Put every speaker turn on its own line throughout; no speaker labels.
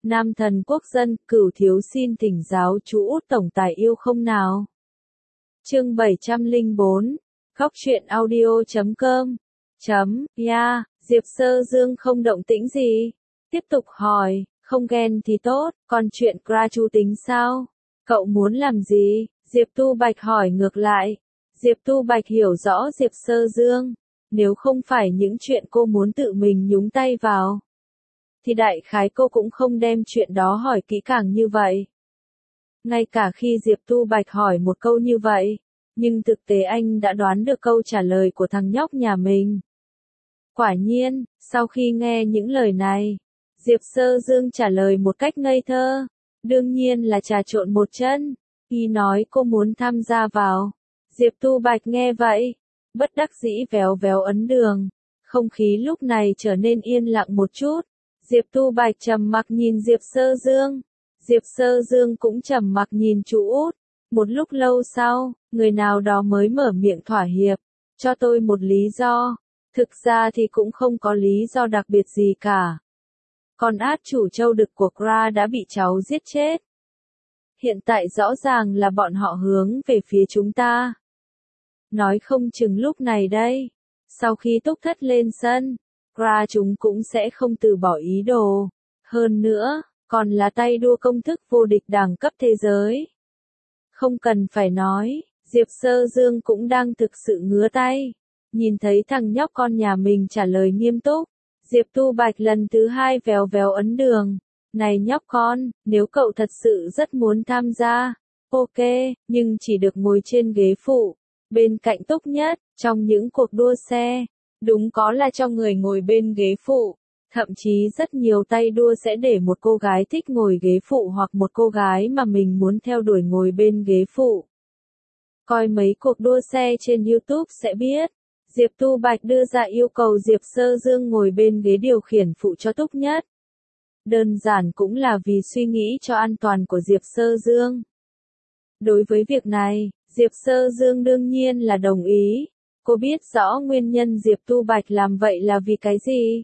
Nam thần quốc dân, Cửu thiếu xin thỉnh giáo chú Út tổng tài yêu không nào. Chương 704, goctruyện.audio.com. Yeah, Diệp Sơ Dương không động tĩnh gì. Tiếp tục hỏi, không ghen thì tốt, còn chuyện Kra Chu tính sao? Cậu muốn làm gì? Diệp Tu Bạch hỏi ngược lại. Diệp Tu Bạch hiểu rõ Diệp Sơ Dương. Nếu không phải những chuyện cô muốn tự mình nhúng tay vào, thì đại khái cô cũng không đem chuyện đó hỏi kỹ càng như vậy. Ngay cả khi Diệp Tu Bạch hỏi một câu như vậy, nhưng thực tế anh đã đoán được câu trả lời của thằng nhóc nhà mình. Quả nhiên, sau khi nghe những lời này, Diệp Sơ Dương trả lời một cách ngây thơ. Đương nhiên là trà trộn một chân. Y nói cô muốn tham gia vào. Diệp Tu Bạch nghe vậy, bất đắc dĩ véo véo ấn đường. Không khí lúc này trở nên yên lặng một chút. Diệp Tu Bạch trầm mặc nhìn Diệp Sơ Dương. Diệp Sơ Dương cũng trầm mặc nhìn chú Út. Một lúc lâu sau, người nào đó mới mở miệng thỏa hiệp. Cho tôi một lý do. Thực ra thì cũng không có lý do đặc biệt gì cả. Con át chủ châu đực của Kra đã bị cháu giết chết. Hiện tại rõ ràng là bọn họ hướng về phía chúng ta. Nói không chừng lúc này đây, sau khi Túc Thất lên sân, Kra chúng cũng sẽ không từ bỏ ý đồ. Hơn nữa, còn là tay đua công thức vô địch đẳng cấp thế giới. Không cần phải nói, Diệp Sơ Dương cũng đang thực sự ngứa tay. Nhìn thấy thằng nhóc con nhà mình trả lời nghiêm túc, Diệp Tu Bạch lần thứ hai véo véo ấn đường. Này nhóc con, nếu cậu thật sự rất muốn tham gia, ok, nhưng chỉ được ngồi trên ghế phụ, bên cạnh Túc Nhất, trong những cuộc đua xe. Đúng có là cho người ngồi bên ghế phụ. Thậm chí rất nhiều tay đua sẽ để một cô gái thích ngồi ghế phụ hoặc một cô gái mà mình muốn theo đuổi ngồi bên ghế phụ. Coi mấy cuộc đua xe trên YouTube sẽ biết. Diệp Tu Bạch đưa ra yêu cầu Diệp Sơ Dương ngồi bên ghế điều khiển phụ cho Túc Nhất. Đơn giản cũng là vì suy nghĩ cho an toàn của Diệp Sơ Dương. Đối với việc này, Diệp Sơ Dương đương nhiên là đồng ý. Cô biết rõ nguyên nhân Diệp Tu Bạch làm vậy là vì cái gì.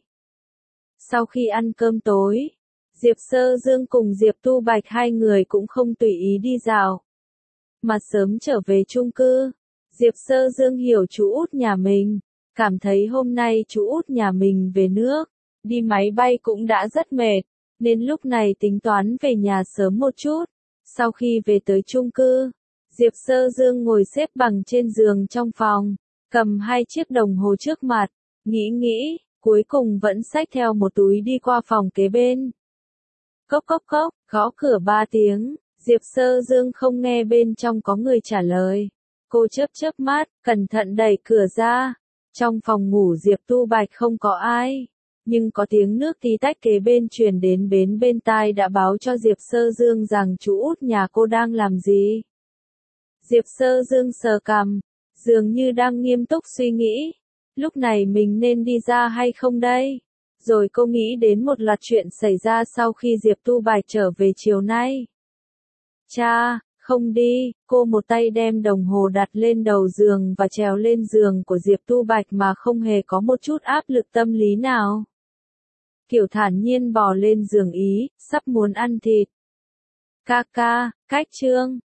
Sau khi ăn cơm tối, Diệp Sơ Dương cùng Diệp Tu Bạch hai người cũng không tùy ý đi dạo, mà sớm trở về chung cư. Diệp Sơ Dương hiểu chú Út nhà mình, cảm thấy hôm nay chú Út nhà mình về nước, đi máy bay cũng đã rất mệt, nên lúc này tính toán về nhà sớm một chút. Sau khi về tới chung cư, Diệp Sơ Dương ngồi xếp bằng trên giường trong phòng, cầm hai chiếc đồng hồ trước mặt, nghĩ, cuối cùng vẫn xách theo một túi đi qua phòng kế bên. Cốc cốc cốc, gõ cửa 3 tiếng, Diệp Sơ Dương không nghe bên trong có người trả lời. Cô chớp mắt, cẩn thận đẩy cửa ra. Trong phòng ngủ Diệp Tu Bạch không có ai, nhưng có tiếng nước tí tách kế bên truyền đến bên tai đã báo cho Diệp Sơ Dương rằng chú Út nhà cô đang làm gì. Diệp Sơ Dương sờ cằm, dường như đang nghiêm túc suy nghĩ. Lúc này mình nên đi ra hay không đây? Rồi cô nghĩ đến một loạt chuyện xảy ra sau khi Diệp Tu Bạch trở về chiều nay. Cha, không đi, cô một tay đem đồng hồ đặt lên đầu giường và trèo lên giường của Diệp Tu Bạch mà không hề có một chút áp lực tâm lý nào. Kiểu thản nhiên bò lên giường ý, sắp muốn ăn thịt. Ca, cách chương.